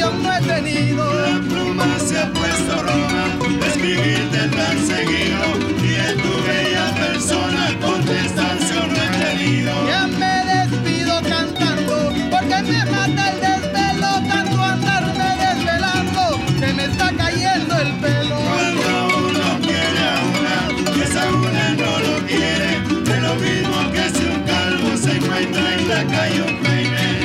ocasión no he tenido. La pluma se ha puesto roja, escribirte tan seguido, y de tu bella persona contestación no he tenido. Ya me despido cantando, porque me mata el desvelo, tanto andarme desvelando, se me está cayendo el pelo. Cuando uno quiere a una, y esa una no lo quiere, es lo mismo que si un calvo se encuentra en la calle un peine.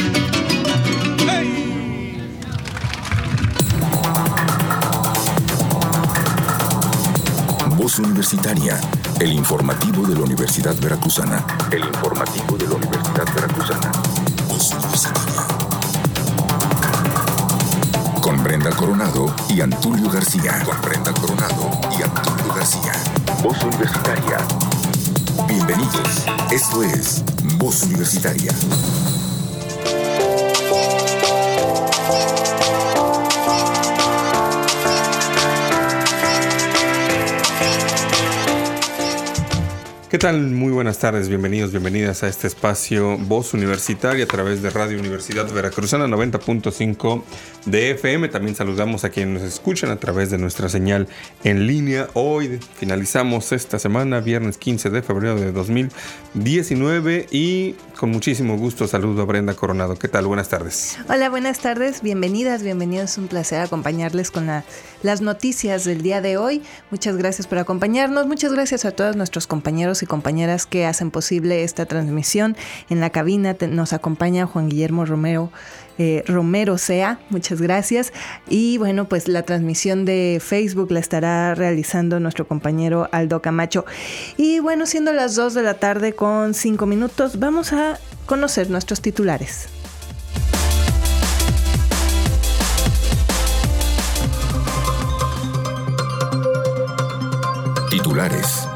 Voz Universitaria, el informativo de la Universidad Veracruzana. El informativo de la Universidad Veracruzana. Voz Universitaria. Con Brenda Coronado y Antulio García. Voz Universitaria. Bienvenidos. Esto es Voz Universitaria. ¿Qué tal? Muy buenas tardes, bienvenidos, bienvenidas a este espacio Voz Universitaria a través de Radio Universidad Veracruzana 90.5 de FM. También saludamos a quienes nos escuchan a través de nuestra señal en línea. Hoy finalizamos esta semana, viernes 15 de febrero de 2019, y con muchísimo gusto saludo a Brenda Coronado. ¿Qué tal? Buenas tardes. Hola, buenas tardes, bienvenidas, bienvenidos. Un placer acompañarles con las noticias del día de hoy. Muchas gracias por acompañarnos. Muchas gracias a todos nuestros compañeros y compañeras que hacen posible esta transmisión. En la cabina nos acompaña Juan Guillermo Romero Sea, muchas gracias. Y bueno, pues la transmisión de Facebook la estará realizando nuestro compañero Aldo Camacho. Y bueno, siendo las 2 de la tarde con 5 minutos, vamos a conocer nuestros titulares. Titulares.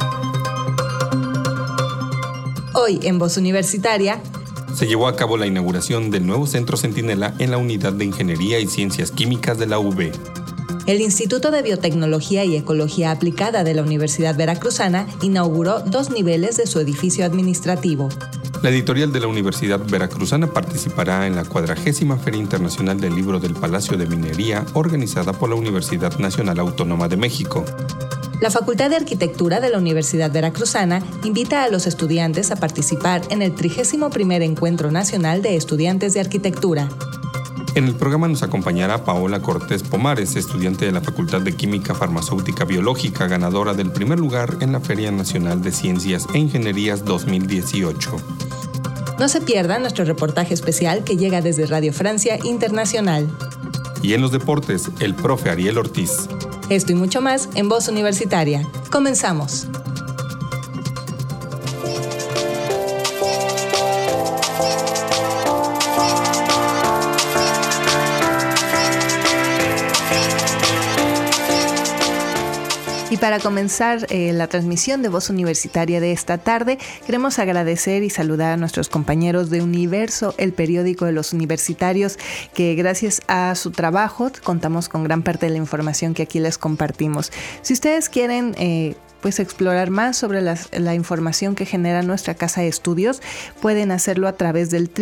Hoy en Voz Universitaria se llevó a cabo la inauguración del nuevo Centro Centinela en la Unidad de Ingeniería y Ciencias Químicas de la UV. El Instituto de Biotecnología y Ecología Aplicada de la Universidad Veracruzana inauguró 2 niveles de su edificio administrativo. La editorial de la Universidad Veracruzana participará en la 40ª Feria Internacional del Libro del Palacio de Minería, organizada por la Universidad Nacional Autónoma de México. La Facultad de Arquitectura de la Universidad Veracruzana invita a los estudiantes a participar en el 31º Encuentro Nacional de Estudiantes de Arquitectura. En el programa nos acompañará Paola Cortés Pomares, estudiante de la Facultad de Química Farmacéutica Biológica, ganadora del primer lugar en la Feria Nacional de Ciencias e Ingenierías 2018. No se pierda nuestro reportaje especial que llega desde Radio Francia Internacional. Y en los deportes, el profe Ariel Ortiz. Esto y mucho más en Voz Universitaria. Comenzamos. Y para comenzar la transmisión de Voz Universitaria de esta tarde, queremos agradecer y saludar a nuestros compañeros de Universo, el periódico de los universitarios, que gracias a su trabajo contamos con gran parte de la información que aquí les compartimos. Si ustedes quieren explorar más sobre la información que genera nuestra casa de estudios, pueden hacerlo a través del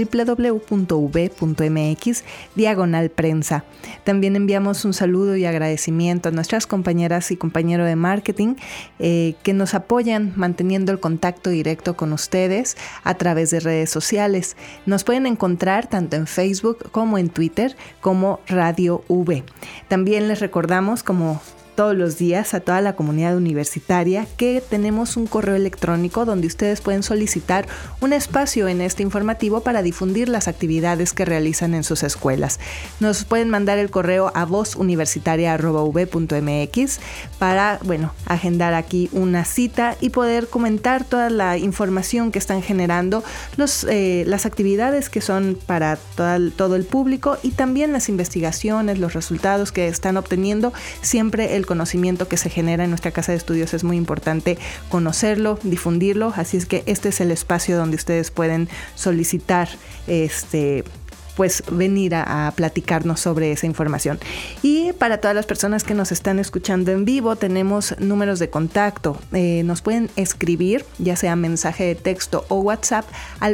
www.uv.mx/prensa. También enviamos un saludo y agradecimiento a nuestras compañeras y compañeros de marketing que nos apoyan manteniendo el contacto directo con ustedes a través de redes sociales. Nos pueden encontrar tanto en Facebook como en Twitter como Radio V. También les recordamos, como todos los días, a toda la comunidad universitaria, que tenemos un correo electrónico donde ustedes pueden solicitar un espacio en este informativo para difundir las actividades que realizan en sus escuelas. Nos pueden mandar el correo a vozuniversitaria@uv.mx para, agendar aquí una cita y poder comentar toda la información que están generando, las actividades que son para todo el público, y también las investigaciones, los resultados que están obteniendo. Siempre el conocimiento que se genera en nuestra casa de estudios es muy importante conocerlo, difundirlo, así es que este es el espacio donde ustedes pueden solicitar pues venir a platicarnos sobre esa información. Y para todas las personas que nos están escuchando en vivo, tenemos números de contacto. Nos pueden escribir, ya sea mensaje de texto o WhatsApp, al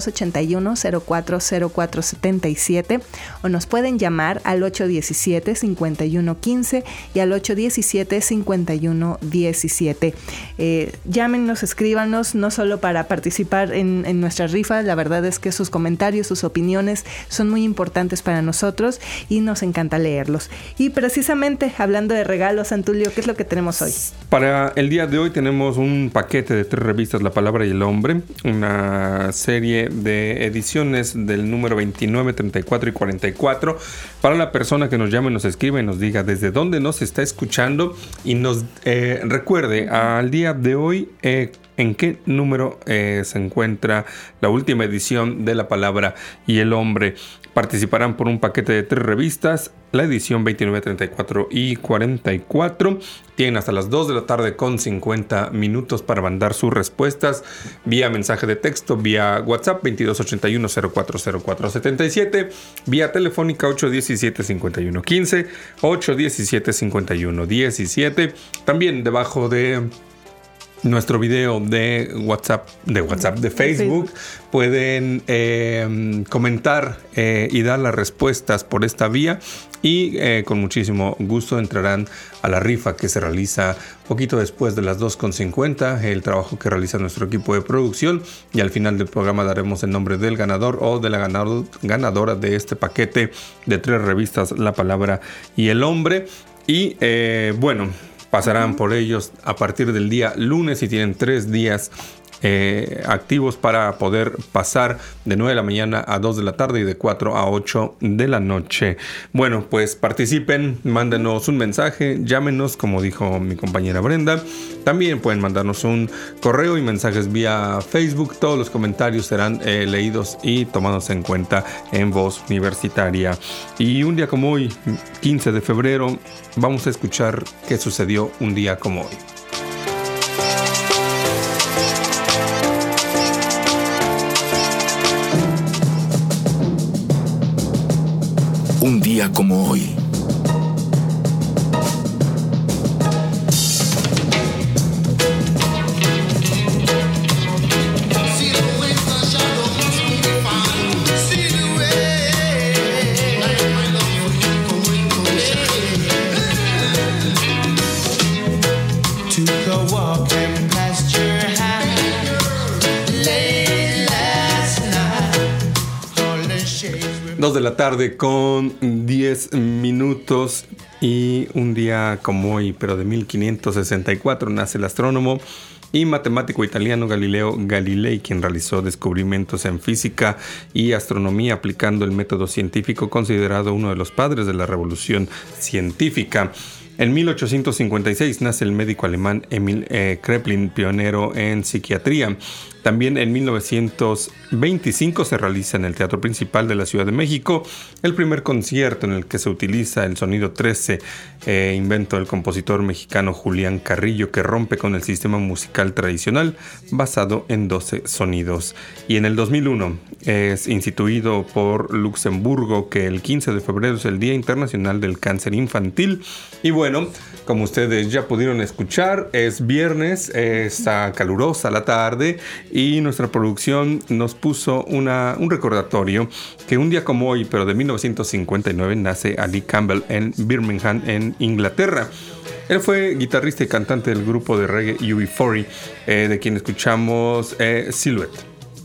2281-040477, o nos pueden llamar al 817-5115 y al 817-5117. Llámenos, escríbanos, no solo para participar en nuestra rifa. La verdad es que sus comentarios, sus opiniones son muy importantes para nosotros y nos encanta leerlos. Y precisamente hablando de regalos, Antulio, ¿qué es lo que tenemos hoy? Para el día de hoy tenemos un paquete de 3 revistas, La Palabra y el Hombre, una serie de ediciones del número 29, 34 y 44. Para la persona que nos llame, nos escribe y nos diga desde dónde nos está escuchando y nos recuerde al día de hoy en qué número se encuentra la última edición de La Palabra y el Hombre. Participarán por un paquete de 3 revistas, la edición 29, 34 y 44. Tienen hasta las 2 de la tarde con 50 minutos para mandar sus respuestas vía mensaje de texto, vía WhatsApp 2281-040477, vía telefónica 817-5115, 817-5117. También debajo de nuestro video de WhatsApp, de Facebook, pueden comentar y dar las respuestas por esta vía y con muchísimo gusto entrarán a la rifa que se realiza poquito después de las 2:50, el trabajo que realiza nuestro equipo de producción, y al final del programa daremos el nombre del ganador o de la ganadora de este paquete de 3 revistas, La Palabra y el Hombre. Y bueno, pasarán por ellos a partir del día lunes y tienen 3 días activos para poder pasar de 9 de la mañana a 2 de la tarde y de 4 a 8 de la noche. Bueno, pues participen, mándenos un mensaje, llámenos, como dijo mi compañera Brenda. También pueden mandarnos un correo y mensajes vía Facebook. Todos los comentarios serán leídos y tomados en cuenta en Voz Universitaria. Y un día como hoy, 15 de febrero, vamos a escuchar qué sucedió un día como hoy. Un día como hoy. De la tarde con 10 minutos y un día como hoy, pero de 1564, nace el astrónomo y matemático italiano Galileo Galilei, quien realizó descubrimientos en física y astronomía aplicando el método científico, considerado uno de los padres de la revolución científica. En 1856 nace el médico alemán Emil Kraepelin, pionero en psiquiatría. También en 1925 se realiza en el Teatro Principal de la Ciudad de México el primer concierto en el que se utiliza el sonido 13, invento del compositor mexicano Julián Carrillo, que rompe con el sistema musical tradicional basado en 12 sonidos. Y en el 2001 es instituido por Luxemburgo que el 15 de febrero es el Día Internacional del Cáncer Infantil. Y bueno, como ustedes ya pudieron escuchar, es viernes, está calurosa la tarde y nuestra producción nos puso un recordatorio que un día como hoy, pero de 1959, nace Ali Campbell en Birmingham, en Inglaterra. Él fue guitarrista y cantante del grupo de reggae UB40, de quien escuchamos Silhouette.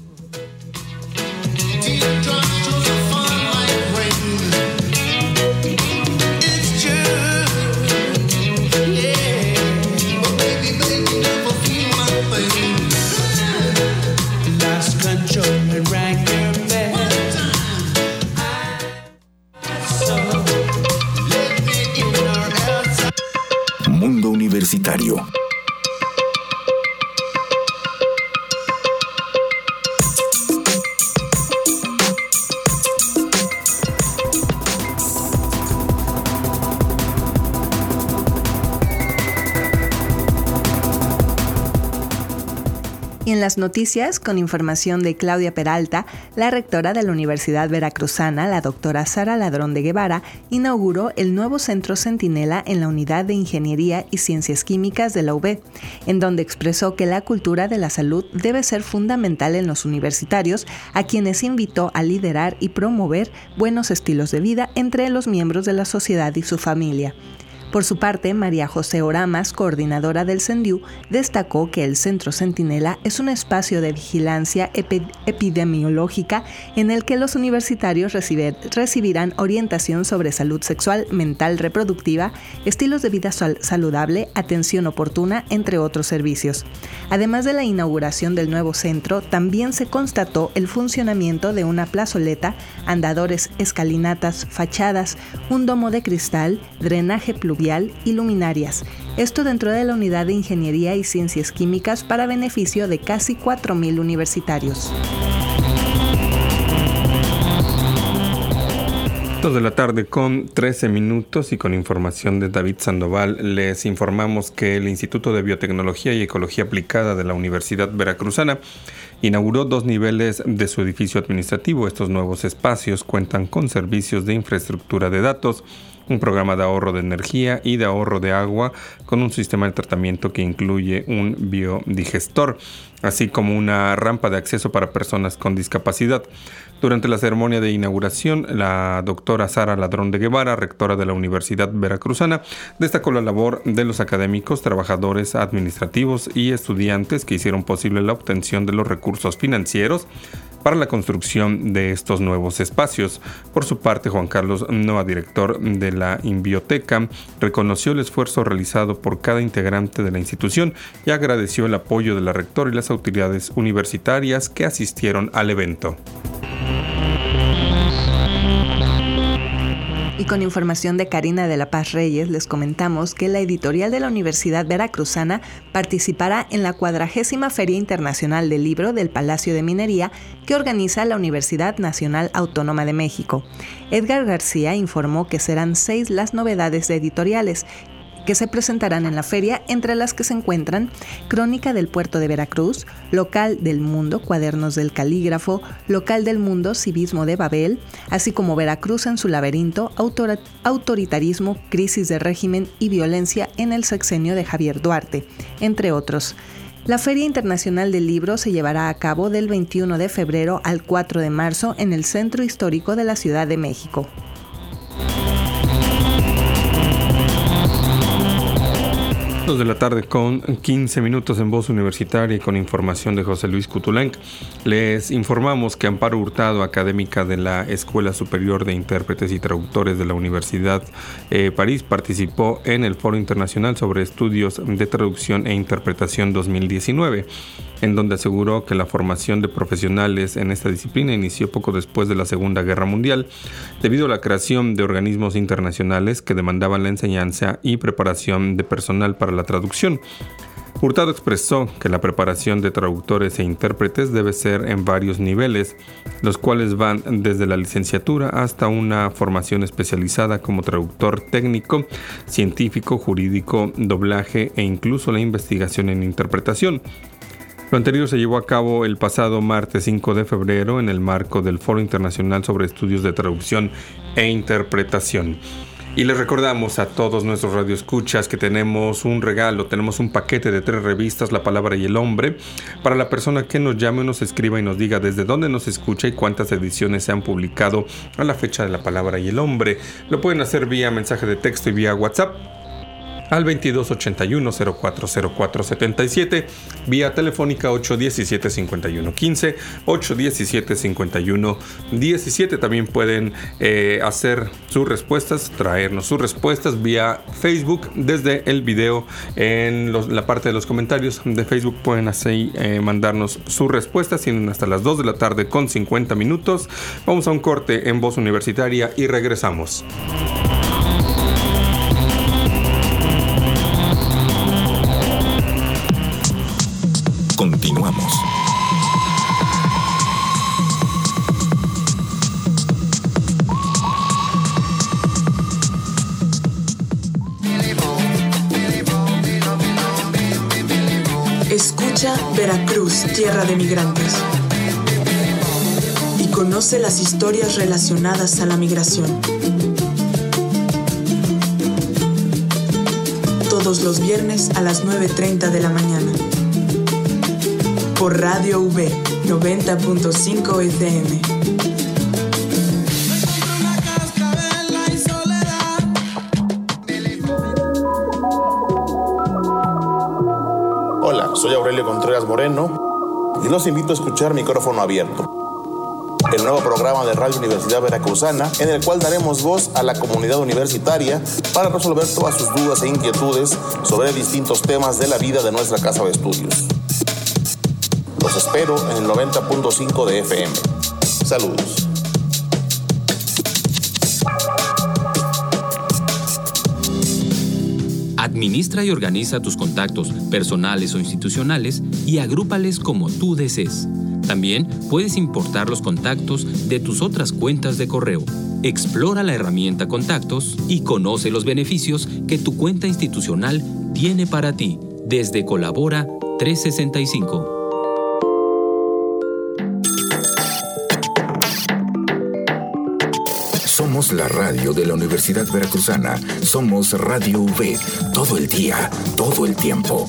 Mundo Universitario. Y En las noticias, con información de Claudia Peralta, la rectora de la Universidad Veracruzana, la doctora Sara Ladrón de Guevara, inauguró el nuevo Centro Centinela en la Unidad de Ingeniería y Ciencias Químicas de la UB, en donde expresó que la cultura de la salud debe ser fundamental en los universitarios, a quienes invitó a liderar y promover buenos estilos de vida entre los miembros de la sociedad y su familia. Por su parte, María José Oramas, coordinadora del CENDIU, destacó que el Centro Centinela es un espacio de vigilancia epidemiológica en el que los universitarios recibirán orientación sobre salud sexual, mental, reproductiva, estilos de vida saludable, atención oportuna, entre otros servicios. Además de la inauguración del nuevo centro, también se constató el funcionamiento de una plazoleta, andadores, escalinatas, fachadas, un domo de cristal, drenaje pluvial y luminarias. Esto dentro de la Unidad de Ingeniería y Ciencias Químicas para beneficio de casi 4,000 universitarios. 2 de la tarde con 13 minutos y con información de David Sandoval, les informamos que el Instituto de Biotecnología y Ecología Aplicada de la Universidad Veracruzana inauguró 2 niveles de su edificio administrativo. Estos nuevos espacios cuentan con servicios de infraestructura de datos, un programa de ahorro de energía y de ahorro de agua con un sistema de tratamiento que incluye un biodigestor, así como una rampa de acceso para personas con discapacidad. Durante la ceremonia de inauguración, la doctora Sara Ladrón de Guevara, rectora de la Universidad Veracruzana, destacó la labor de los académicos, trabajadores administrativos y estudiantes que hicieron posible la obtención de los recursos financieros para la construcción de estos nuevos espacios. Por su parte, Juan Carlos Noa, director de la Inbioteca, reconoció el esfuerzo realizado por cada integrante de la institución y agradeció el apoyo de la rectora y las autoridades universitarias que asistieron al evento. Y con información de Karina de la Paz Reyes, les comentamos que la editorial de la Universidad Veracruzana participará en la 40ª Feria Internacional del Libro del Palacio de Minería que organiza la Universidad Nacional Autónoma de México. Edgar García informó que serán 6 las novedades editoriales que se presentarán en la feria, entre las que se encuentran Crónica del Puerto de Veracruz, Local del Mundo, Cuadernos del Calígrafo, Local del Mundo, Civismo de Babel, así como Veracruz en su laberinto, Autoritarismo, Crisis de Régimen y Violencia en el sexenio de Javier Duarte, entre otros. La Feria Internacional del Libro se llevará a cabo del 21 de febrero al 4 de marzo en el Centro Histórico de la Ciudad de México. 2 de la tarde con 15 minutos en Voz Universitaria y con información de José Luis Cutulenc. Les informamos que Amparo Hurtado, académica de la Escuela Superior de Intérpretes y Traductores de la Universidad París, participó en el Foro Internacional sobre Estudios de Traducción e Interpretación 2019, en donde aseguró que la formación de profesionales en esta disciplina inició poco después de la Segunda Guerra Mundial, debido a la creación de organismos internacionales que demandaban la enseñanza y preparación de personal para la traducción. Hurtado expresó que la preparación de traductores e intérpretes debe ser en varios niveles, los cuales van desde la licenciatura hasta una formación especializada como traductor técnico, científico, jurídico, doblaje e incluso la investigación en interpretación. Lo anterior se llevó a cabo el pasado martes 5 de febrero en el marco del Foro Internacional sobre Estudios de Traducción e Interpretación. Y les recordamos a todos nuestros radioescuchas que tenemos un regalo, tenemos un paquete de 3 revistas, La Palabra y el Hombre, para la persona que nos llame o nos escriba y nos diga desde dónde nos escucha y cuántas ediciones se han publicado a la fecha de La Palabra y el Hombre. Lo pueden hacer vía mensaje de texto y vía WhatsApp al 2281-040477, vía telefónica 817-5115, 817-5117. También pueden hacer sus respuestas, traernos sus respuestas vía Facebook desde el video. En la parte de los comentarios de Facebook pueden así mandarnos sus respuestas. Tienen hasta las 2 de la tarde con 50 minutos. Vamos a un corte en Voz Universitaria y regresamos. Continuamos. Escucha Escucha Veracruz, tierra de migrantes. Y conoce las historias relacionadas a la migración. Todos los viernes a las 9:30 de la mañana. Por Radio V 90.5 FM. Hola, soy Aurelio Contreras Moreno y los invito a escuchar Micrófono Abierto, el nuevo programa de Radio Universidad Veracruzana, en el cual daremos voz a la comunidad universitaria para resolver todas sus dudas e inquietudes sobre distintos temas de la vida de nuestra casa de estudios. Los espero en el 90.5 de FM. Saludos. Administra y organiza tus contactos personales o institucionales y agrúpales como tú desees. También puedes importar los contactos de tus otras cuentas de correo. Explora la herramienta Contactos y conoce los beneficios que tu cuenta institucional tiene para ti desde Colabora 365. Somos la radio de la Universidad Veracruzana. Somos Radio V. Todo el día, todo el tiempo.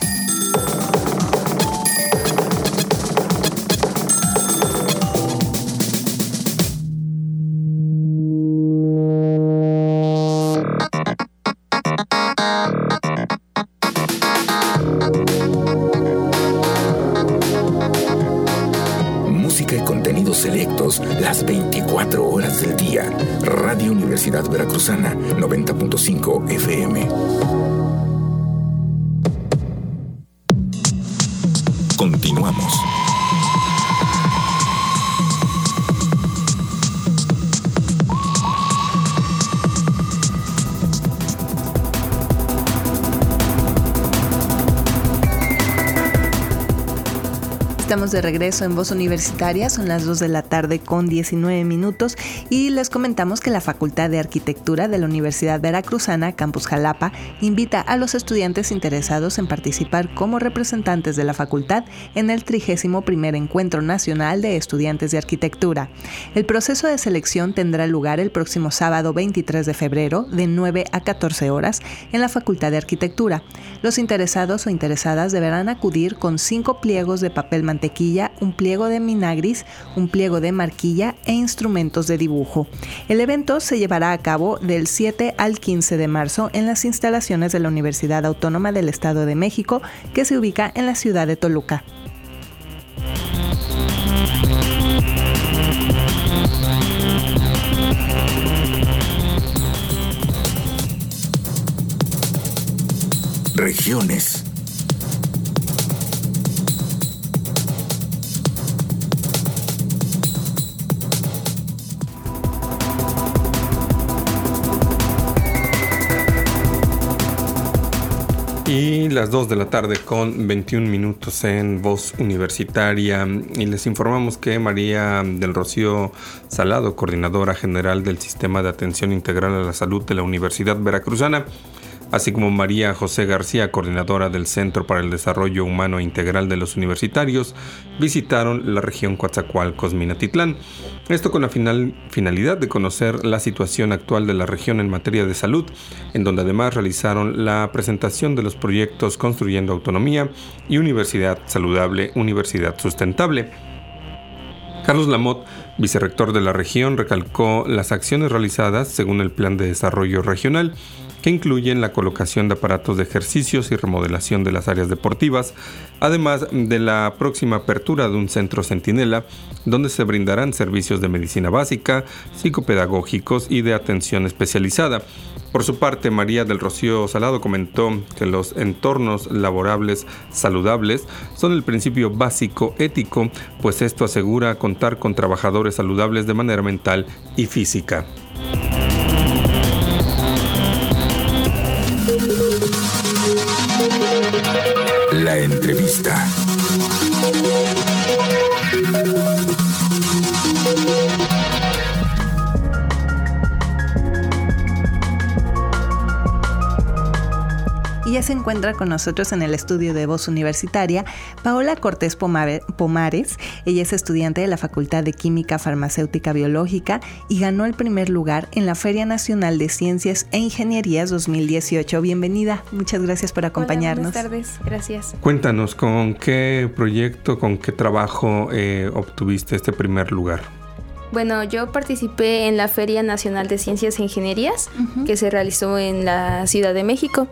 Música y contenidos selectos las 24 horas del día. Radio Universidad Veracruzana, 90.5 FM. Continuamos. Estamos de regreso en Voz Universitaria, son las 2 de la tarde con 19 minutos y les comentamos que la Facultad de Arquitectura de la Universidad Veracruzana, Campus Jalapa, invita a los estudiantes interesados en participar como representantes de la facultad en el 31º Encuentro Nacional de Estudiantes de Arquitectura. El proceso de selección tendrá lugar el próximo sábado 23 de febrero de 9 a 14 horas en la Facultad de Arquitectura. Los interesados o interesadas deberán acudir con 5 pliegos de papel mantequilla, un pliego de minagris, un pliego de marquilla e instrumentos de dibujo. El evento se llevará a cabo del 7 al 15 de marzo en las instalaciones de la Universidad Autónoma del Estado de México, que se ubica en la ciudad de Toluca. Regiones. Y las 2 de la tarde con 21 minutos en Voz Universitaria, y les informamos que María del Rocío Salado, coordinadora general del Sistema de Atención Integral a la Salud de la Universidad Veracruzana, así como María José García, coordinadora del Centro para el Desarrollo Humano Integral de los Universitarios, visitaron la región Coatzacoalcos-Minatitlán. Esto con la finalidad de conocer la situación actual de la región en materia de salud, en donde además realizaron la presentación de los proyectos Construyendo Autonomía y Universidad Saludable, Universidad Sustentable. Carlos Lamotte, vicerrector de la región, recalcó las acciones realizadas según el Plan de Desarrollo Regional, que incluyen la colocación de aparatos de ejercicios y remodelación de las áreas deportivas, además de la próxima apertura de un centro centinela, donde se brindarán servicios de medicina básica, psicopedagógicos y de atención especializada. Por su parte, María del Rocío Salado comentó que los entornos laborables saludables son el principio básico ético, pues esto asegura contar con trabajadores saludables de manera mental y física. La entrevista. Y ya se encuentra con nosotros en el estudio de Voz Universitaria Paola Cortés Pomares. Ella es estudiante de la Facultad de Química Farmacéutica Biológica y ganó el primer lugar en la Feria Nacional de Ciencias e Ingenierías 2018. Bienvenida, muchas gracias por acompañarnos. Hola, buenas tardes, gracias. Cuéntanos, ¿con qué proyecto, con qué trabajo obtuviste este primer lugar? Bueno, yo participé en la Feria Nacional de Ciencias e Ingenierías que se realizó en la Ciudad de México.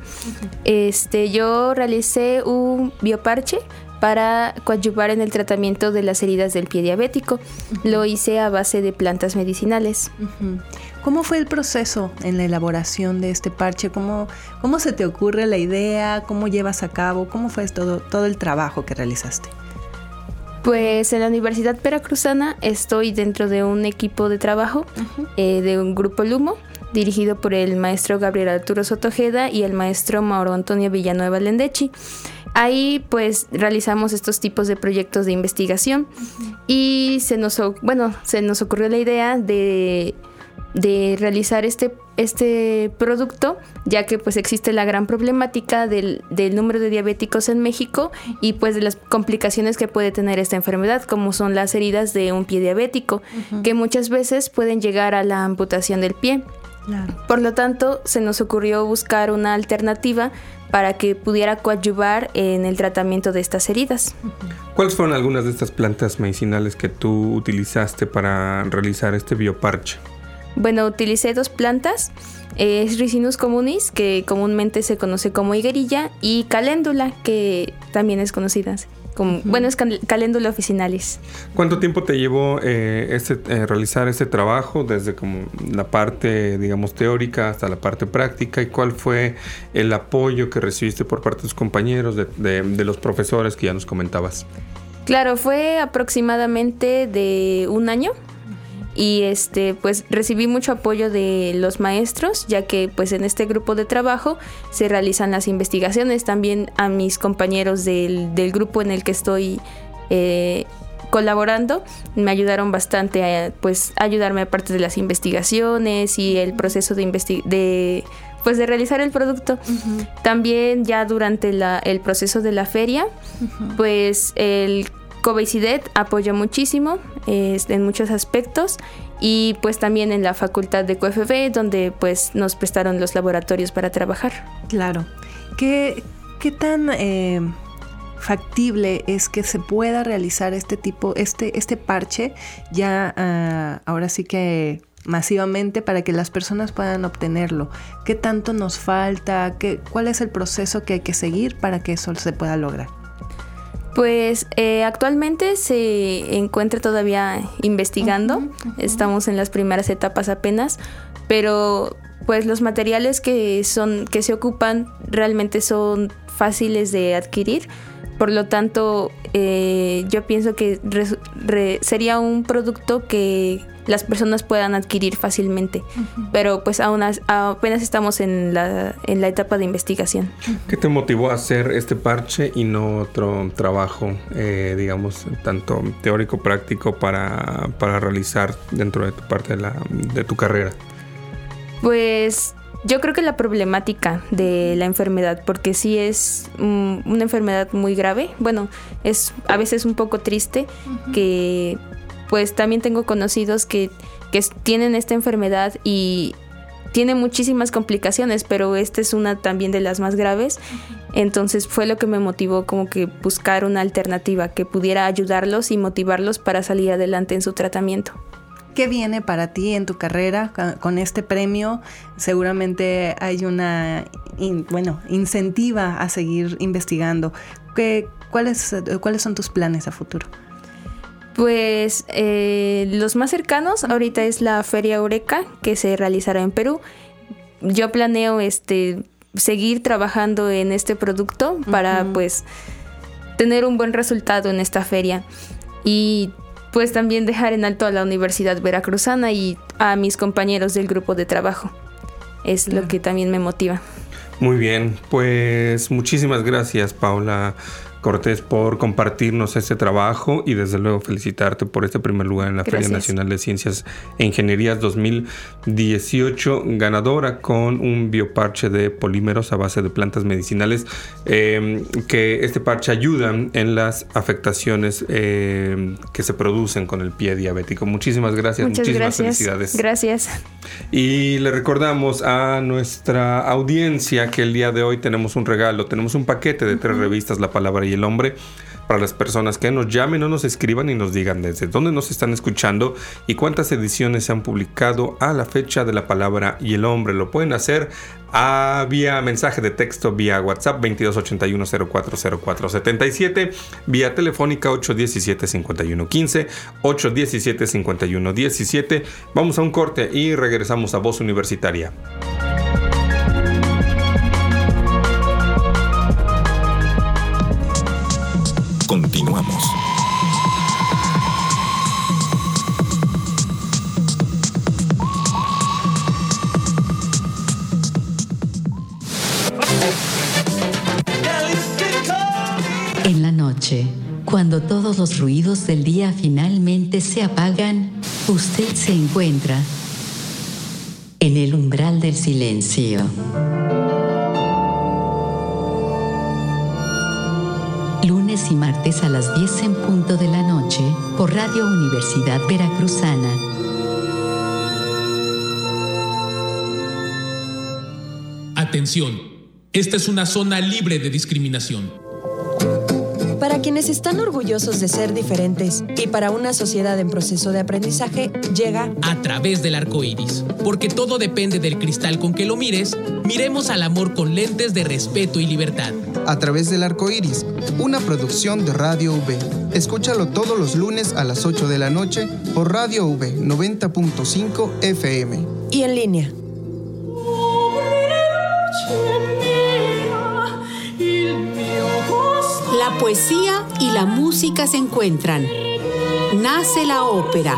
Yo realicé un bioparche para coadyuvar en el tratamiento de las heridas del pie diabético. Lo hice a base de plantas medicinales. ¿Cómo fue el proceso en la elaboración de este parche? ¿Cómo se te ocurre la idea? ¿Cómo llevas a cabo? ¿Cómo fue todo el trabajo que realizaste? Pues en la Universidad Veracruzana estoy dentro de un equipo de trabajo de un grupo LUMO, dirigido por el maestro Gabriel Arturo Sotojeda y el maestro Mauro Antonio Villanueva Lendechi. Ahí pues realizamos estos tipos de proyectos de investigación y se nos ocurrió la idea de realizar este producto, ya que pues existe la gran problemática del número de diabéticos en México y pues de las complicaciones que puede tener esta enfermedad, como son las heridas de un pie diabético, que muchas veces pueden llegar a la amputación del pie. Claro. Por lo tanto, se nos ocurrió buscar una alternativa para que pudiera coadyuvar en el tratamiento de estas heridas. ¿Cuáles fueron algunas de estas plantas medicinales que tú utilizaste para realizar este bioparche? Bueno, utilicé 2 plantas, es Ricinus communis, que comúnmente se conoce como higuerilla, y caléndula, que también es conocida como, es caléndula officinalis. ¿Cuánto tiempo te llevó realizar este trabajo, desde como la parte, digamos, teórica hasta la parte práctica? ¿Y cuál fue el apoyo que recibiste por parte de tus compañeros, de los profesores que ya nos comentabas? Claro, fue aproximadamente de 1 año. Y pues recibí mucho apoyo de los maestros, ya que pues en este grupo de trabajo se realizan las investigaciones. También a mis compañeros del grupo en el que estoy colaborando me ayudaron bastante a ayudarme a parte de las investigaciones y el proceso de realizar el producto. También ya durante el proceso de la feria, pues el COBEICIDET apoyó muchísimo en muchos aspectos, y pues también en la facultad de QFB, donde pues nos prestaron los laboratorios para trabajar. Claro. ¿Qué tan factible es que se pueda realizar este parche ya ahora sí que masivamente, para que las personas puedan obtenerlo? ¿Qué tanto nos falta? ¿Cuál es el proceso que hay que seguir para que eso se pueda lograr? Pues actualmente se encuentra todavía investigando, estamos en las primeras etapas apenas, pero pues los materiales que se ocupan realmente son fáciles de adquirir. Por lo tanto, yo pienso que sería un producto que las personas puedan adquirir fácilmente, pero pues apenas estamos en la etapa de investigación. ¿Qué te motivó a hacer este parche y no otro trabajo, digamos, tanto teórico práctico para realizar dentro de tu parte de tu carrera? Pues yo creo que la problemática de la enfermedad, porque sí es una enfermedad muy grave. Bueno, es a veces un poco triste que pues también tengo conocidos que tienen esta enfermedad y tiene muchísimas complicaciones, pero esta es una también de las más graves. Entonces fue lo que me motivó como que buscar una alternativa que pudiera ayudarlos y motivarlos para salir adelante en su tratamiento. ¿Qué viene para ti en tu carrera con este premio? Seguramente hay incentiva a seguir investigando. ¿Cuáles son tus planes a futuro? Pues los más cercanos ahorita es la Feria Eureka, que se realizará en Perú. Yo planeo seguir trabajando en este producto para pues tener un buen resultado en esta feria, y pues también dejar en alto a la Universidad Veracruzana y a mis compañeros del grupo de trabajo. Es lo que también me motiva. Muy bien, pues muchísimas gracias, Paola Cortés, por compartirnos este trabajo y desde luego felicitarte por este primer lugar en la Gracias. Feria Nacional de Ciencias e Ingenierías 2018, ganadora con un bioparche de polímeros a base de plantas medicinales, que este parche ayuda en las afectaciones que se producen con el pie diabético. Muchísimas gracias. Muchísimas felicidades. Gracias. Y le recordamos a nuestra audiencia que el día de hoy tenemos un regalo, tenemos un paquete de 3 revistas, La Palabra y el Hombre, para las personas que nos llamen o nos escriban y nos digan desde dónde nos están escuchando y cuántas ediciones se han publicado a la fecha de La Palabra y el Hombre. Lo pueden hacer vía mensaje de texto, vía WhatsApp 2281-040477, vía telefónica 817-5115, 817-5117. Vamos a un corte y regresamos a Voz Universitaria. Continuamos. En la noche, cuando todos los ruidos del día finalmente se apagan, usted se encuentra en el umbral del silencio. Lunes y martes a las 10 en punto de la noche, por Radio Universidad Veracruzana. Atención, esta es una zona libre de discriminación. Para quienes están orgullosos de ser diferentes y para una sociedad en proceso de aprendizaje, llega A través del arco iris. Porque todo depende del cristal con que lo mires, miremos al amor con lentes de respeto y libertad. A través del arco iris, una producción de Radio V. Escúchalo todos los lunes a las 8 de la noche por Radio V 90.5 FM. y en línea. La poesía y la música se encuentran. Nace la ópera.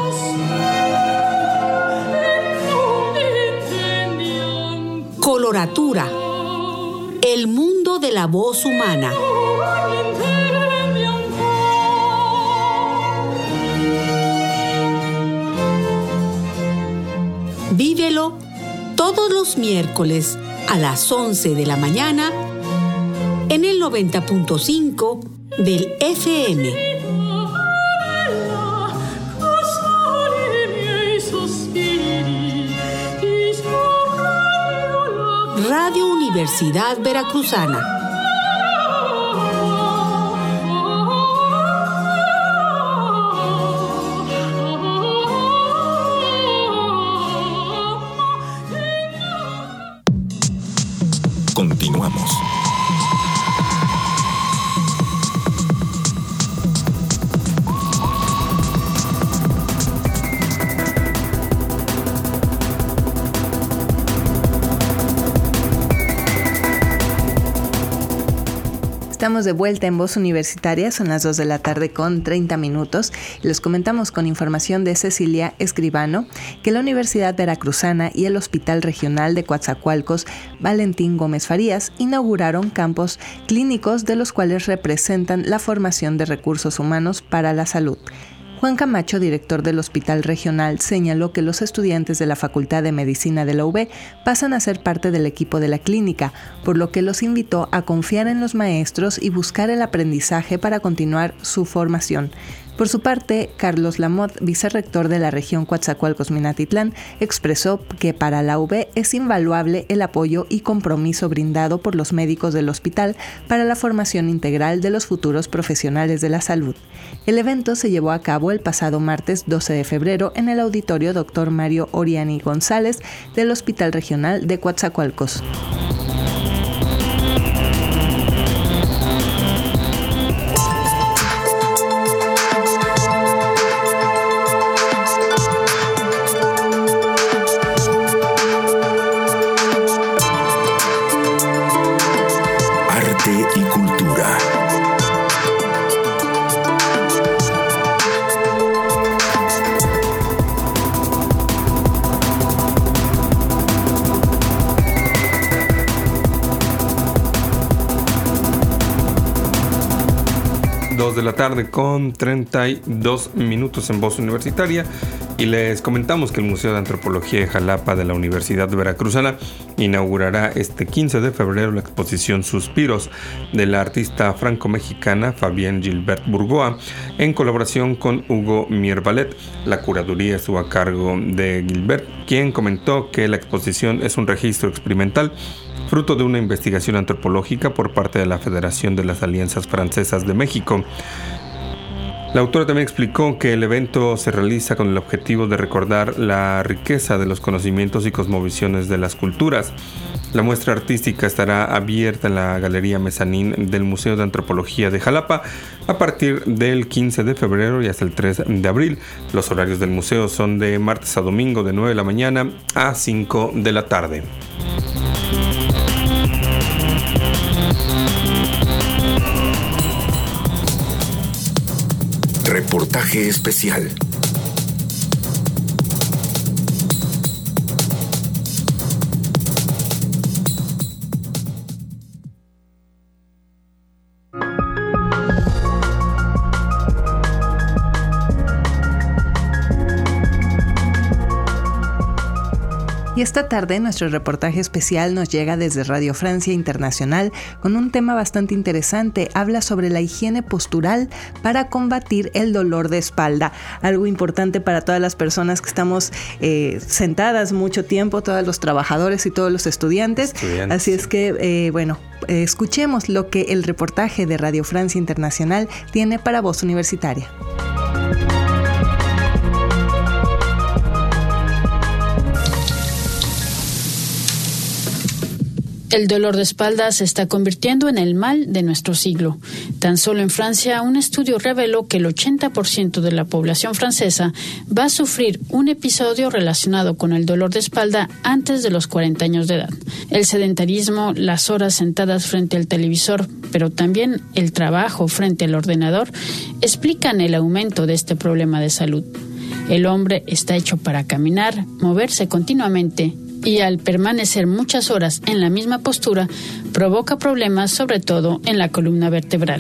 Coloratura. El mundo de la voz humana. Vívelo todos los miércoles a las 11 de la mañana en el 90.5 del FM. Radio Universidad Veracruzana. Continuamos. Estamos de vuelta en Voz Universitaria, son las 2 de la tarde con 30 minutos y les comentamos con información de Cecilia Escribano que la Universidad Veracruzana y el Hospital Regional de Coatzacoalcos Valentín Gómez Farías inauguraron campos clínicos de los cuales representan la formación de recursos humanos para la salud. Juan Camacho, director del Hospital Regional, señaló que los estudiantes de la Facultad de Medicina de la UV pasan a ser parte del equipo de la clínica, por lo que los invitó a confiar en los maestros y buscar el aprendizaje para continuar su formación. Por su parte, Carlos Lamot, vicerrector de la región Coatzacoalcos-Minatitlán, expresó que para la UV es invaluable el apoyo y compromiso brindado por los médicos del hospital para la formación integral de los futuros profesionales de la salud. El evento se llevó a cabo el pasado martes 12 de febrero en el auditorio Dr. Mario Oriani González del Hospital Regional de Coatzacoalcos. Y cultura. 2 de la tarde con 32 minutos en Voz Universitaria, y les comentamos que el Museo de Antropología de Jalapa de la Universidad Veracruzana inaugurará este 15 de febrero la exposición Suspiros de la artista franco-mexicana Fabienne Gilbert Burgoa en colaboración con Hugo Miervalet. La curaduría estuvo a cargo de Gilbert, quien comentó que la exposición es un registro experimental fruto de una investigación antropológica por parte de la Federación de las Alianzas Francesas de México. La autora también explicó que el evento se realiza con el objetivo de recordar la riqueza de los conocimientos y cosmovisiones de las culturas. La muestra artística estará abierta en la Galería Mezanín del Museo de Antropología de Jalapa a partir del 15 de febrero y hasta el 3 de abril. Los horarios del museo son de martes a domingo de 9 de la mañana a 5 de la tarde. Reportaje especial. Y esta tarde nuestro reportaje especial nos llega desde Radio Francia Internacional con un tema bastante interesante. Habla sobre la higiene postural para combatir el dolor de espalda. Algo importante para todas las personas que estamos sentadas mucho tiempo, todos los trabajadores y todos los estudiantes. Así es que, escuchemos lo que el reportaje de Radio Francia Internacional tiene para Voz Universitaria. El dolor de espalda se está convirtiendo en el mal de nuestro siglo. Tan solo en Francia, un estudio reveló que el 80% de la población francesa va a sufrir un episodio relacionado con el dolor de espalda antes de los 40 años de edad. El sedentarismo, las horas sentadas frente al televisor, pero también el trabajo frente al ordenador, explican el aumento de este problema de salud. El hombre está hecho para caminar, moverse continuamente, y al permanecer muchas horas en la misma postura, provoca problemas sobre todo en la columna vertebral.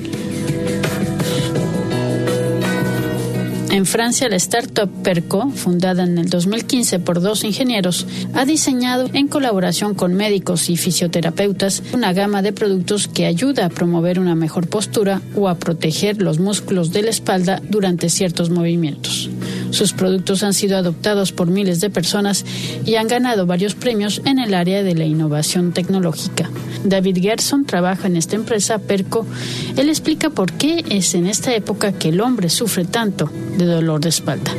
En Francia, la startup Perco, fundada en el 2015 por 2 ingenieros, ha diseñado, en colaboración con médicos y fisioterapeutas, una gama de productos que ayuda a promover una mejor postura o a proteger los músculos de la espalda durante ciertos movimientos. Sus productos han sido adoptados por miles de personas y han ganado varios premios en el área de la innovación tecnológica. David Gerson trabaja en esta empresa Perco. Él explica por qué es en esta época que el hombre sufre tanto de dolor de espalda.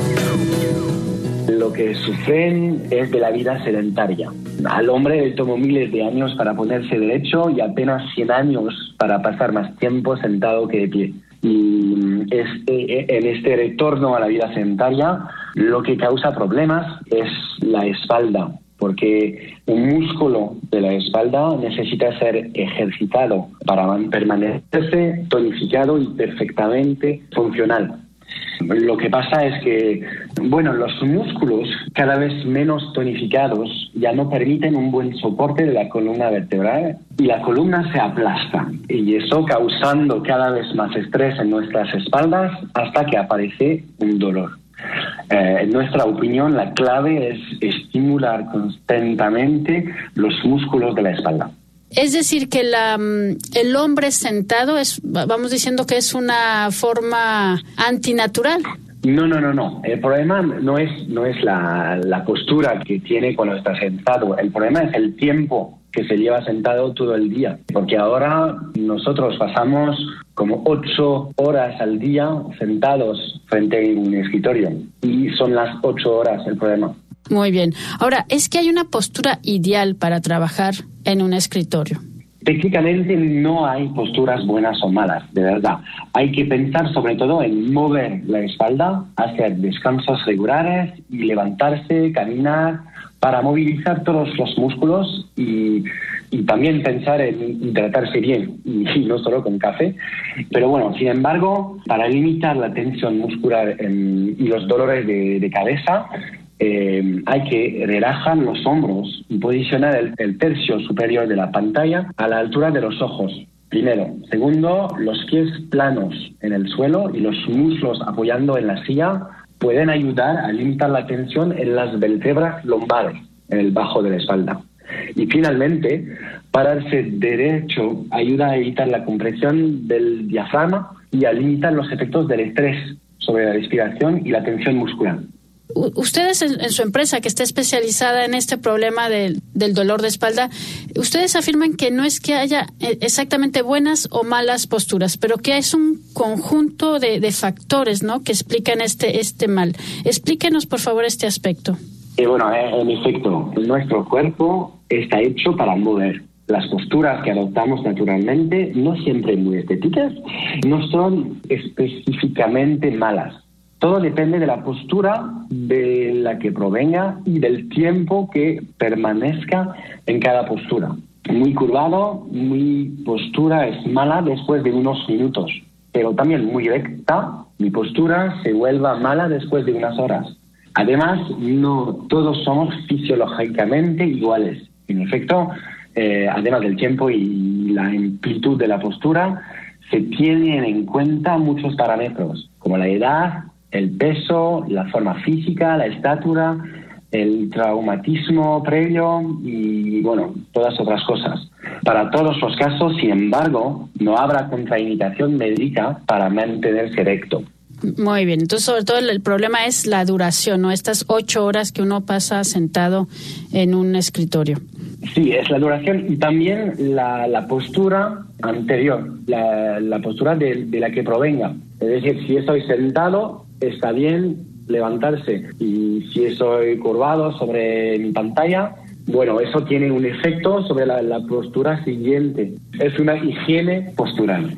Lo que sufren es de la vida sedentaria. Al hombre le tomó miles de años para ponerse derecho y apenas 100 años para pasar más tiempo sentado que de pie. Y en este retorno a la vida sedentaria, lo que causa problemas es la espalda, porque un músculo de la espalda necesita ser ejercitado para permanecerse tonificado y perfectamente funcional. Lo que pasa es que, los músculos cada vez menos tonificados ya no permiten un buen soporte de la columna vertebral y la columna se aplasta, y eso causando cada vez más estrés en nuestras espaldas hasta que aparece un dolor. En nuestra opinión, la clave es estimular constantemente los músculos de la espalda. Es decir, que el hombre sentado vamos diciendo que es una forma antinatural. No. El problema no es la postura que tiene cuando está sentado. El problema es el tiempo que se lleva sentado todo el día. Porque ahora nosotros pasamos como 8 horas al día sentados frente a un escritorio. Y son las 8 horas el problema. Muy bien. Ahora, ¿es que hay una postura ideal para trabajar en un escritorio? Técnicamente no hay posturas buenas o malas, de verdad. Hay que pensar sobre todo en mover la espalda, hacer descansos regulares y levantarse, caminar, para movilizar todos los músculos y también pensar en hidratarse bien y no solo con café. Pero sin embargo, para limitar la tensión muscular y los dolores de cabeza, hay que relajar los hombros y posicionar el tercio superior de la pantalla a la altura de los ojos. Primero. Segundo, los pies planos en el suelo y los muslos apoyando en la silla pueden ayudar a limitar la tensión en las vértebras lumbares, en el bajo de la espalda. Y finalmente, pararse derecho ayuda a evitar la compresión del diafragma y a limitar los efectos del estrés sobre la respiración y la tensión muscular. Ustedes en su empresa, que está especializada en este problema del dolor de espalda, ustedes afirman que no es que haya exactamente buenas o malas posturas, pero que es un conjunto de factores, ¿no?, que explican este mal. Explíquenos, por favor, este aspecto. En efecto, nuestro cuerpo está hecho para mover. Las posturas que adoptamos naturalmente, no siempre muy estéticas, no son específicamente malas. Todo depende de la postura de la que provenga y del tiempo que permanezca en cada postura. Muy curvado, mi postura es mala después de unos minutos, pero también muy recta, mi postura se vuelva mala después de unas horas. Además, no todos somos fisiológicamente iguales. En efecto, además del tiempo y la amplitud de la postura, se tienen en cuenta muchos parámetros, como la edad, el peso, la forma física, la estatura, el traumatismo previo y, todas otras cosas. Para todos los casos, sin embargo, no habrá contraindicación médica para mantenerse recto. Muy bien, entonces sobre todo el problema es la duración, ¿no? Estas 8 horas que uno pasa sentado en un escritorio. Sí, es la duración y también la postura anterior, la postura de la que provenga. Es decir, si estoy sentado, está bien levantarse, y si estoy curvado sobre mi pantalla, eso tiene un efecto sobre la postura siguiente. Es una higiene postural.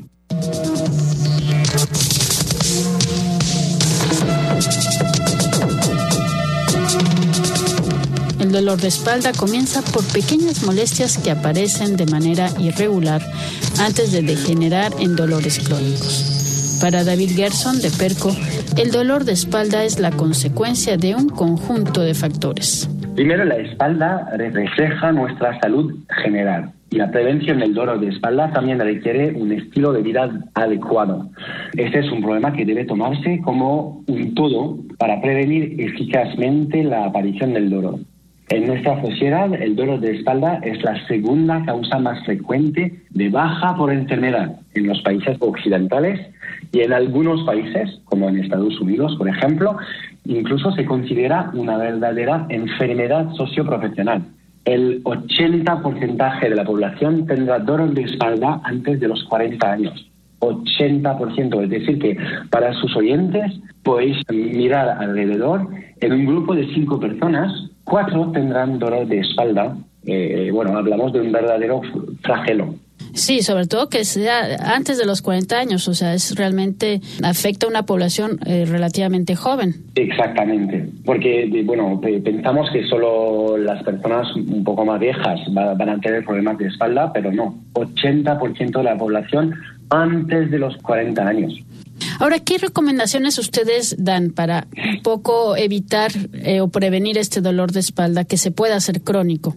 El dolor de espalda comienza por pequeñas molestias que aparecen de manera irregular antes de degenerar en dolores crónicos. Para David Gerson, de Perco, el dolor de espalda es la consecuencia de un conjunto de factores. Primero, la espalda refleja nuestra salud general. Y la prevención del dolor de espalda también requiere un estilo de vida adecuado. Este es un problema que debe tomarse como un todo para prevenir eficazmente la aparición del dolor. En nuestra sociedad, el dolor de espalda es la segunda causa más frecuente de baja por enfermedad en los países occidentales, y en algunos países, como en Estados Unidos, por ejemplo, incluso se considera una verdadera enfermedad socioprofesional. El 80% de la población tendrá dolor de espalda antes de los 40 años. 80%, es decir que para sus oyentes podéis mirar alrededor. En un grupo de 5 personas, 4 tendrán dolor de espalda. Hablamos de un verdadero flagelo. Sí, sobre todo que sea antes de los 40 años, o sea, realmente afecta a una población relativamente joven. Exactamente, porque pensamos que solo las personas un poco más viejas van a tener problemas de espalda, pero no, 80% de la población antes de los 40 años. Ahora, ¿qué recomendaciones ustedes dan para un poco evitar o prevenir este dolor de espalda que se pueda hacer crónico?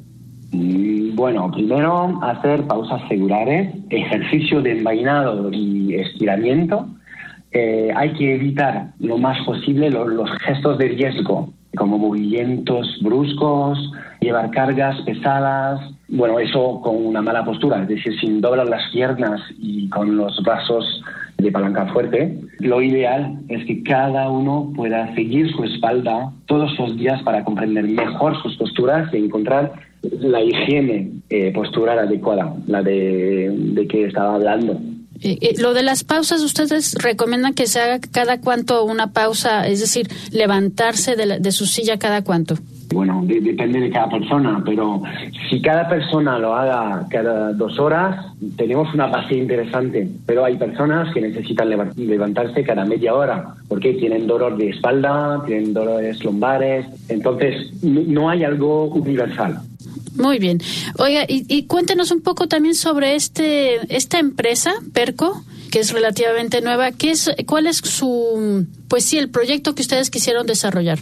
Primero hacer pausas regulares, ejercicio de envainado y estiramiento. Hay que evitar lo más posible los gestos de riesgo, como movimientos bruscos, llevar cargas pesadas. Eso con una mala postura, es decir, sin doblar las piernas y con los brazos de palanca fuerte. Lo ideal es que cada uno pueda seguir su espalda todos los días para comprender mejor sus posturas y encontrar la higiene postural adecuada, la de que estaba hablando. Lo de las pausas, ¿ustedes recomiendan que se haga cada cuánto una pausa? Es decir, levantarse de su silla cada cuánto. Depende de cada persona, pero si cada persona lo haga cada 2 horas, tenemos una base interesante. Pero hay personas que necesitan levantarse cada media hora, porque tienen dolor de espalda, tienen dolores lumbares. Entonces, no hay algo universal. Muy bien. Oiga, y cuéntenos un poco también sobre esta empresa, Perco, que es relativamente nueva. ¿Cuál es el proyecto que ustedes quisieron desarrollar?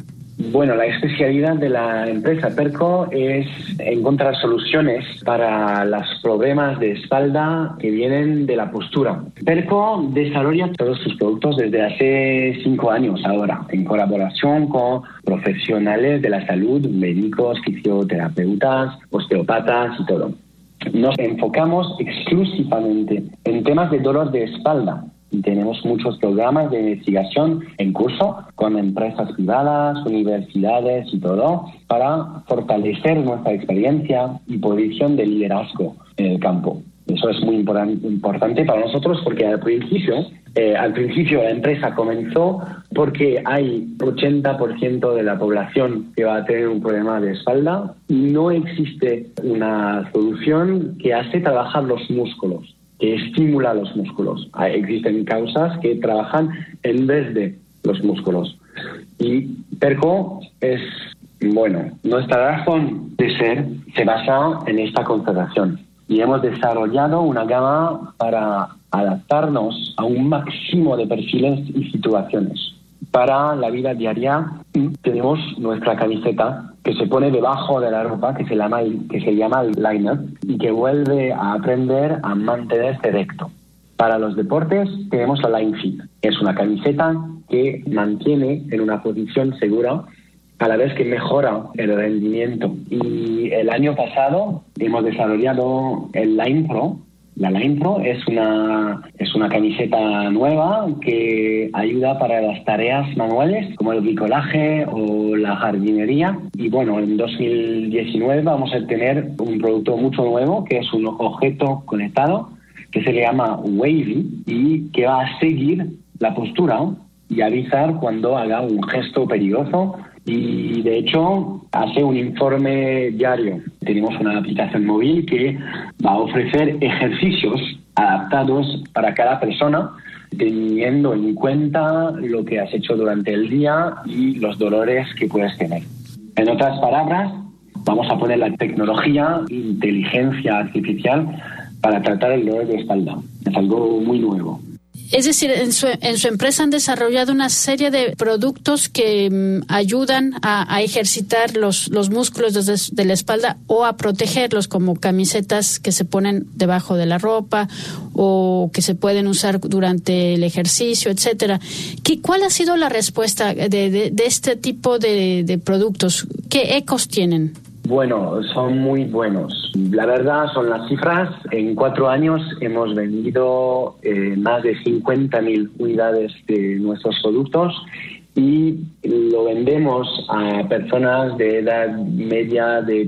Bueno, la especialidad de la empresa Perco es encontrar soluciones para los problemas de espalda que vienen de la postura. Perco desarrolla todos sus productos desde hace 5 años ahora, en colaboración con profesionales de la salud, médicos, fisioterapeutas, osteopatas y todo. Nos enfocamos exclusivamente en temas de dolor de espalda. Y tenemos muchos programas de investigación en curso con empresas privadas, universidades y todo, para fortalecer nuestra experiencia y posición de liderazgo en el campo. Eso es muy importante para nosotros porque al principio la empresa comenzó porque hay 80% de la población que va a tener un problema de espalda y no existe una solución que hace trabajar los músculos, que estimula los músculos. Existen causas que trabajan en vez de los músculos. Y Perco nuestra razón de ser se basa en esta constatación. Y hemos desarrollado una gama para adaptarnos a un máximo de perfiles y situaciones. Para la vida diaria tenemos nuestra camiseta que se pone debajo de la ropa, que se llama line-up, y que vuelve a aprender a mantenerse recto. Para los deportes tenemos la line fit. Es una camiseta que mantiene en una posición segura a la vez que mejora el rendimiento. Y el año pasado hemos desarrollado el Line Pro. La Line Pro es una camiseta nueva que ayuda para las tareas manuales como el bricolaje o la jardinería. Y bueno, en 2019 vamos a tener un producto mucho nuevo que es un objeto conectado que se le llama Wavy y que va a seguir la postura y avisar cuando haga un gesto peligroso. Y de hecho hace un informe diario. Tenemos una aplicación móvil que va a ofrecer ejercicios adaptados para cada persona, teniendo en cuenta lo que has hecho durante el día y los dolores que puedes tener. En otras palabras, vamos a poner la tecnología, inteligencia artificial para tratar el dolor de espalda. Es algo muy nuevo. Es decir, en su empresa han desarrollado una serie de productos que ayudan a ejercitar los músculos de la espalda o a protegerlos, como camisetas que se ponen debajo de la ropa o que se pueden usar durante el ejercicio, etcétera. ¿Cuál ha sido la respuesta de este tipo de productos? ¿Qué ecos tienen? Bueno, son muy buenos. La verdad son las cifras. En 4 años hemos vendido más de 50.000 unidades de nuestros productos y lo vendemos a personas de edad media de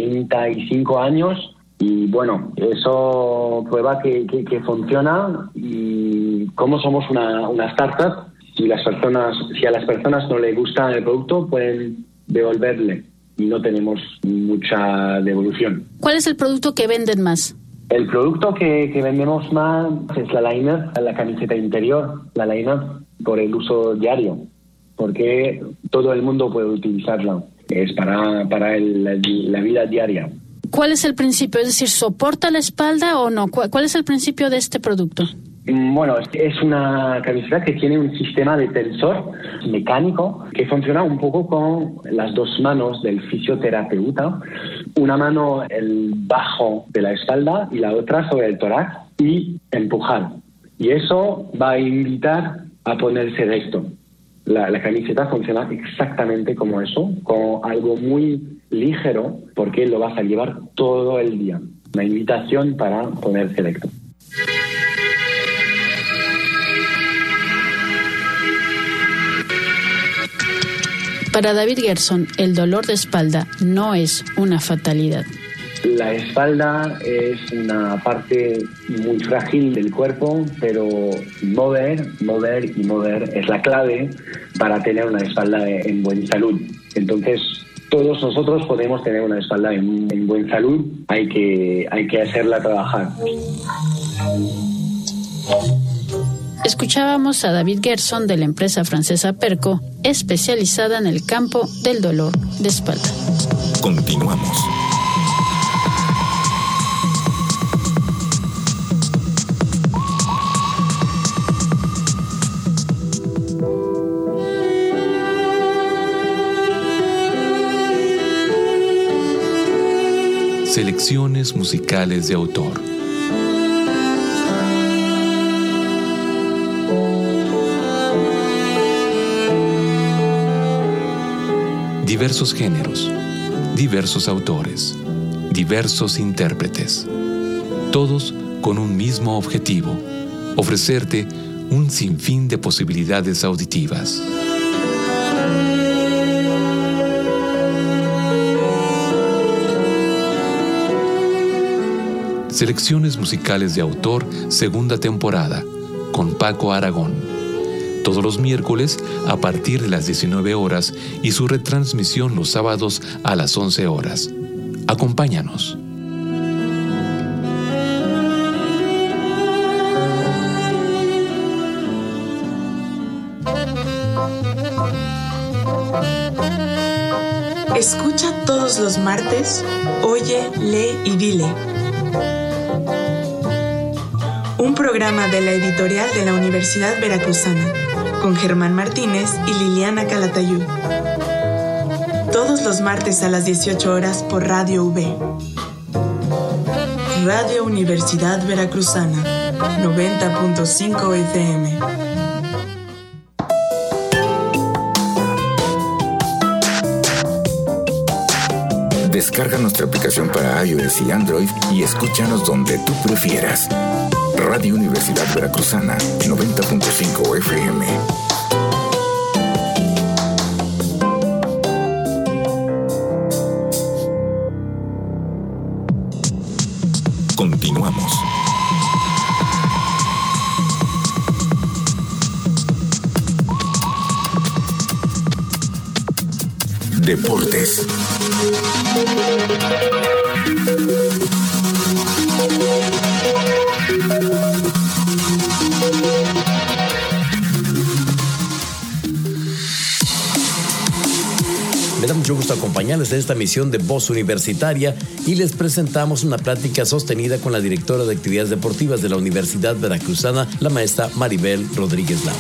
35 años. Y bueno, eso prueba que funciona. Y como somos una startup, si a las personas no les gusta el producto, pueden devolverle. Y no tenemos mucha devolución. ¿Cuál es el producto que venden más? El producto que vendemos más es la line-up, la camiseta interior, la line-up por el uso diario, porque todo el mundo puede utilizarla. Es para la vida diaria. ¿Cuál es el principio? Es decir, ¿soporta la espalda o no? ¿Cuál es el principio de este producto? Bueno, es una camiseta que tiene un sistema de tensor mecánico que funciona un poco con las 2 manos del fisioterapeuta. Una mano el bajo de la espalda y la otra sobre el tórax y empujar. Y eso va a invitar a ponerse recto. La camiseta funciona exactamente como eso, con algo muy ligero porque lo vas a llevar todo el día. Una invitación para ponerse recto. Para David Gerson, el dolor de espalda no es una fatalidad. La espalda es una parte muy frágil del cuerpo, pero mover es la clave para tener una espalda en buena salud. Entonces, todos nosotros podemos tener una espalda en buena salud, hay que hacerla trabajar. Escuchábamos a David Gerson de la empresa francesa Perco, especializada en el campo del dolor de espalda. Continuamos. Selecciones musicales de autor. Diversos géneros, diversos autores, diversos intérpretes, todos con un mismo objetivo: ofrecerte un sinfín de posibilidades auditivas. Selecciones musicales de autor, segunda temporada, con Paco Aragón. Todos los miércoles a partir de las 19 horas y su retransmisión los sábados a las 11 horas. Acompáñanos. Escucha todos los martes, oye, lee y dile. Un programa de la editorial de la Universidad Veracruzana, con Germán Martínez y Liliana Calatayud. Todos los martes a las 18 horas por Radio V. Radio Universidad Veracruzana, 90.5 FM. Descarga nuestra aplicación para iOS y Android y escúchanos donde tú prefieras. Radio Universidad Veracruzana, 90.5 FM. Continuamos. Deportes. Me da mucho gusto acompañarles en esta misión de Voz Universitaria y les presentamos una plática sostenida con la directora de actividades deportivas de la Universidad Veracruzana, la maestra Maribel Rodríguez Lam.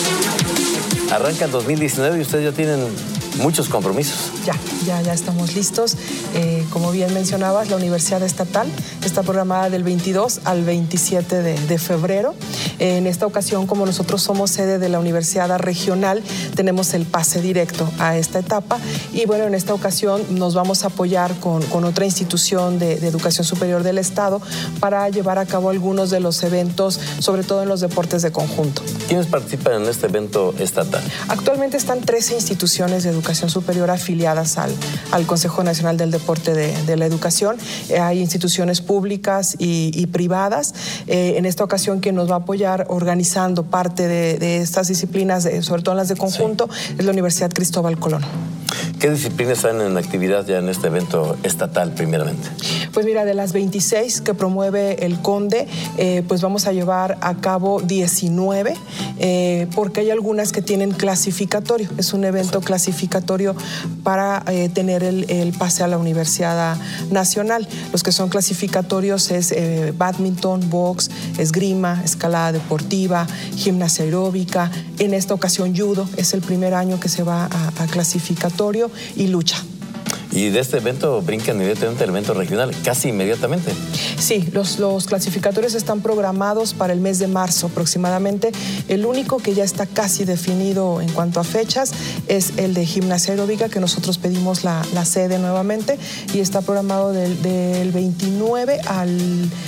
Arranca el 2019 y ustedes ya tienen muchos compromisos. Ya estamos listos. Como bien mencionabas, la Universidad Estatal está programada del 22 al 27 de febrero. En esta ocasión, como nosotros somos sede de la Universidad Regional, tenemos el pase directo a esta etapa. Y bueno, en esta ocasión nos vamos a apoyar con otra institución de educación superior del Estado para llevar a cabo algunos de los eventos, sobre todo en los deportes de conjunto. ¿Quiénes participan en este evento estatal? Actualmente están 13 instituciones de educación superior afiliadas al Consejo Nacional del Deporte de la Educación. Hay instituciones públicas y privadas. En esta ocasión, quien nos va a apoyar organizando parte de estas disciplinas, sobre todo en las de conjunto, es la Universidad Cristóbal Colón. ¿Qué disciplinas están en actividad ya en este evento estatal primeramente? Pues mira, de las 26 que promueve el CONDE, pues vamos a llevar a cabo 19, porque hay algunas que tienen clasificatorio. Es un evento clasificatorio para tener el pase a la Universidad Nacional. Los que son clasificatorios es bádminton, box, esgrima, escalada deportiva, gimnasia aeróbica. En esta ocasión judo, es el primer año que se va a clasificatorio, y lucha. Y de este evento brincan inmediatamente al evento regional, casi inmediatamente. Sí, los clasificatorios están programados para el mes de marzo aproximadamente. El único que ya está casi definido en cuanto a fechas es el de gimnasia aeróbica, que nosotros pedimos la sede nuevamente, y está programado del 29 al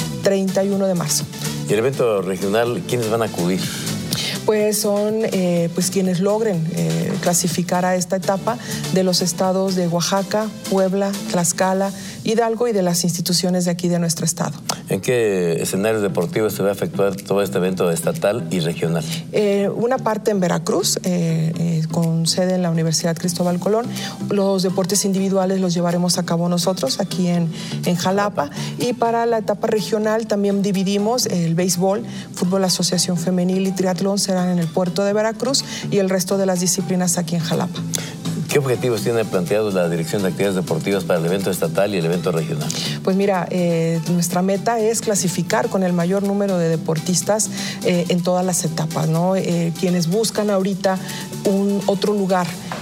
31 de marzo. ¿Y el evento regional, quiénes van a acudir? Pues son quienes logren clasificar a esta etapa de los estados de Oaxaca, Puebla, Tlaxcala, Hidalgo y de las instituciones de aquí de nuestro estado. ¿En qué escenarios deportivos se va a efectuar todo este evento estatal y regional? Una parte en Veracruz, con sede en la Universidad Cristóbal Colón. Los deportes individuales los llevaremos a cabo nosotros aquí en Jalapa. Y para la etapa regional también dividimos el béisbol, fútbol asociación femenil y triatlón serán en el puerto de Veracruz, y el resto de las disciplinas aquí en Jalapa. ¿Qué objetivos tiene planteados la Dirección de Actividades Deportivas para el evento estatal y el evento regional? Pues mira, nuestra meta es clasificar con el mayor número de deportistas en todas las etapas, ¿no? Quienes buscan ahorita otro lugar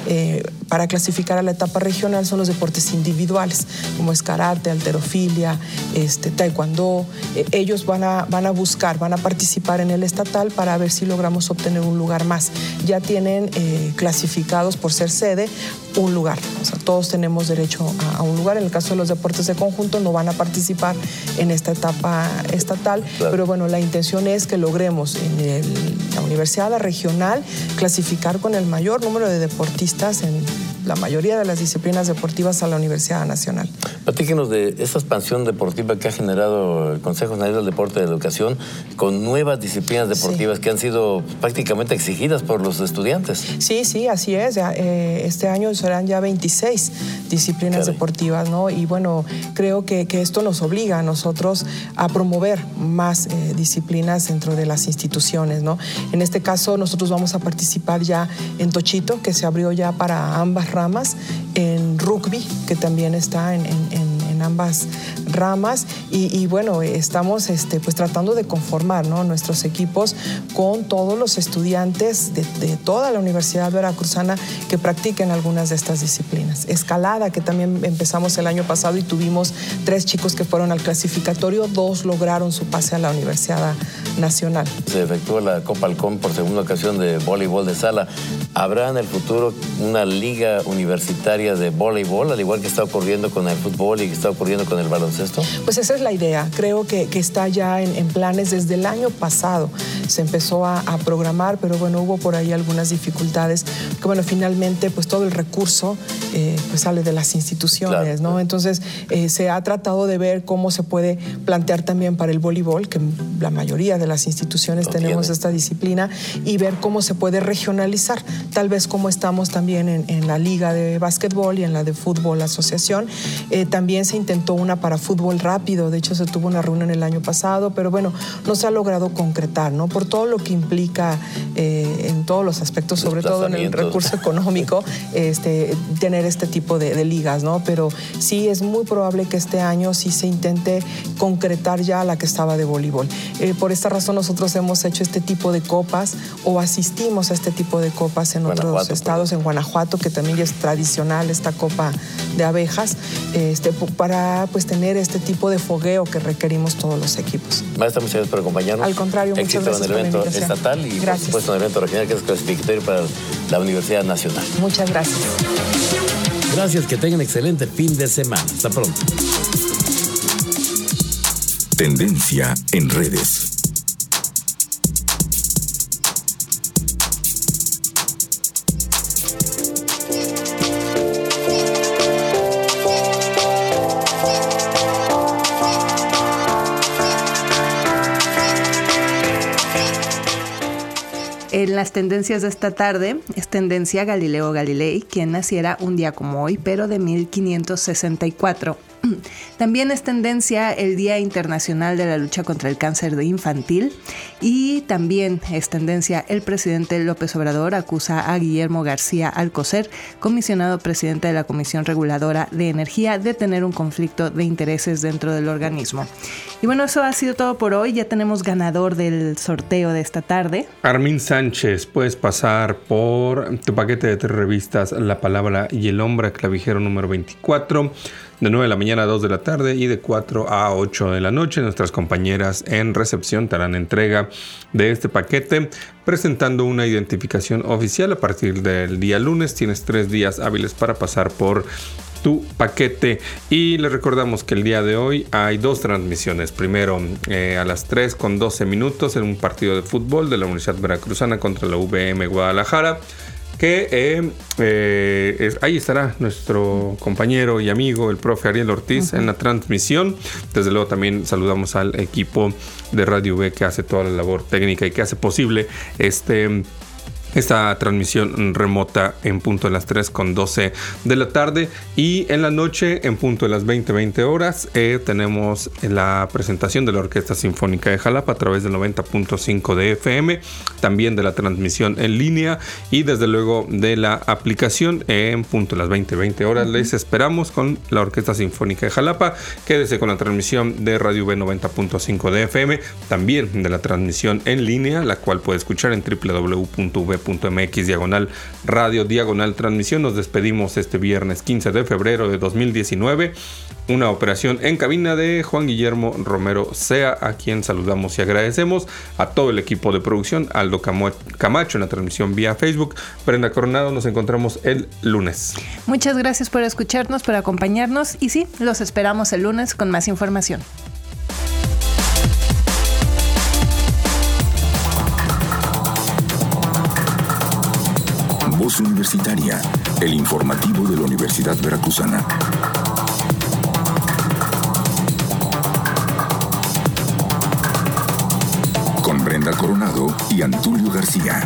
para clasificar a la etapa regional son los deportes individuales, como es karate, halterofilia, taekwondo. Ellos van a participar en el estatal para ver si logramos obtener un lugar más. Ya tienen clasificados por ser sede un lugar. O sea, todos tenemos derecho a un lugar. En el caso de los deportes de conjunto no van a participar en esta etapa estatal, claro. Pero bueno, la intención es que logremos en la Universidad Regional clasificar con el mayor número de deportistas en la mayoría de las disciplinas deportivas a la Universidad Nacional. Platíquenos de esta expansión deportiva que ha generado el Consejo Nacional del Deporte de Educación con nuevas disciplinas deportivas que han sido prácticamente exigidas por los estudiantes. Sí, así es. Este año serán ya 26 disciplinas deportivas, ¿no? Y bueno, creo que esto nos obliga a nosotros a promover más disciplinas dentro de las instituciones, ¿no? En este caso, nosotros vamos a participar ya en Tochito, que se abrió ya para ambas ramas, en rugby, que también está en ambas ramas, y bueno, estamos pues tratando de conformar, ¿no?, nuestros equipos con todos los estudiantes de toda la Universidad Veracruzana que practiquen algunas de estas disciplinas. Escalada, que también empezamos el año pasado y tuvimos 3 chicos que fueron al clasificatorio, 2 lograron su pase a la Universidad Nacional. Se efectuó la Copa Halcón por segunda ocasión de voleibol de sala. ¿Habrá en el futuro una liga universitaria de voleibol, al igual que está ocurriendo con el fútbol y que está ocurriendo con el baloncesto? Pues esa es la idea. Creo que está ya en planes desde el año pasado. Se empezó a programar, pero bueno, hubo por ahí algunas dificultades. Que bueno, finalmente pues todo el recurso pues sale de las instituciones, claro, ¿no? Entonces se ha tratado de ver cómo se puede plantear también para el voleibol, que la mayoría de las instituciones tenemos esta disciplina, y ver cómo se puede regionalizar. Tal vez como estamos también en la liga de básquetbol y en la de fútbol asociación. También se intentó una para fútbol rápido, de hecho se tuvo una reunión el año pasado, pero bueno, no se ha logrado concretar, ¿no? Por todo lo que implica en todos los aspectos, sobre todo en el recurso económico, tener este tipo de ligas, ¿no? Pero sí es muy probable que este año sí se intente concretar ya la que estaba de voleibol. Por esta razón nosotros hemos hecho este tipo de copas o asistimos a este tipo de copas en otros estados, en Guanajuato, que también ya es tradicional esta copa de abejas, para pues tener este tipo de fogueo que requerimos todos los equipos. Maestra, muchas gracias por acompañarnos. Al contrario, muchas gracias por la invitación. Éxito en el evento estatal y por supuesto en el evento regional, que es clasificatorio para la Universidad Nacional. Muchas gracias. Gracias, que tengan excelente fin de semana. Hasta pronto. Tendencia en redes. En las tendencias de esta tarde es tendencia Galileo Galilei, quien naciera un día como hoy, pero de 1564. También es tendencia el Día Internacional de la Lucha contra el Cáncer de Infantil, y también es tendencia el presidente López Obrador acusa a Guillermo García Alcocer, comisionado presidente de la Comisión Reguladora de Energía, de tener un conflicto de intereses dentro del organismo. Y bueno, eso ha sido todo por hoy. Ya tenemos ganador del sorteo de esta tarde. Armin Sánchez, puedes pasar por tu paquete de 3 revistas La Palabra y el Hombre, clavijero número 24, de 9 de la mañana a 2 de la tarde y de 4 a 8 de la noche. Nuestras compañeras en recepción te harán entrega de este paquete presentando una identificación oficial. A partir del día lunes tienes 3 días hábiles para pasar por tu paquete, y les recordamos que el día de hoy hay 2 transmisiones. Primero a las 3:12 en un partido de fútbol de la Universidad Veracruzana contra la UVM Guadalajara, que ahí estará nuestro compañero y amigo, el profe Ariel Ortiz, en la transmisión. Desde luego también saludamos al equipo de Radio V que hace toda la labor técnica y que hace posible esta transmisión remota en punto de las 3:12 de la tarde. Y en la noche, en punto de las 20 horas, tenemos la presentación de la Orquesta Sinfónica de Jalapa a través del 90.5 de FM, también de la transmisión en línea y desde luego de la aplicación. En punto de las 20 horas les esperamos con la Orquesta Sinfónica de Jalapa. Quédese con la transmisión de Radio V 90.5 de FM, también de la transmisión en línea, la cual puede escuchar en www.v radio.ube.mx/radio/transmisión. Nos despedimos este viernes 15 de febrero de 2019. Una operación en cabina de Juan Guillermo Romero Sea, a quien saludamos y agradecemos. A todo el equipo de producción, Aldo Camacho en la transmisión vía Facebook. Brenda Coronado, nos encontramos el lunes. Muchas gracias por escucharnos, por acompañarnos. Y sí, los esperamos el lunes con más información. Voz Universitaria, el informativo de la Universidad Veracruzana. Con Brenda Coronado y Antulio García.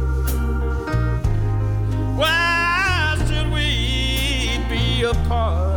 Apart.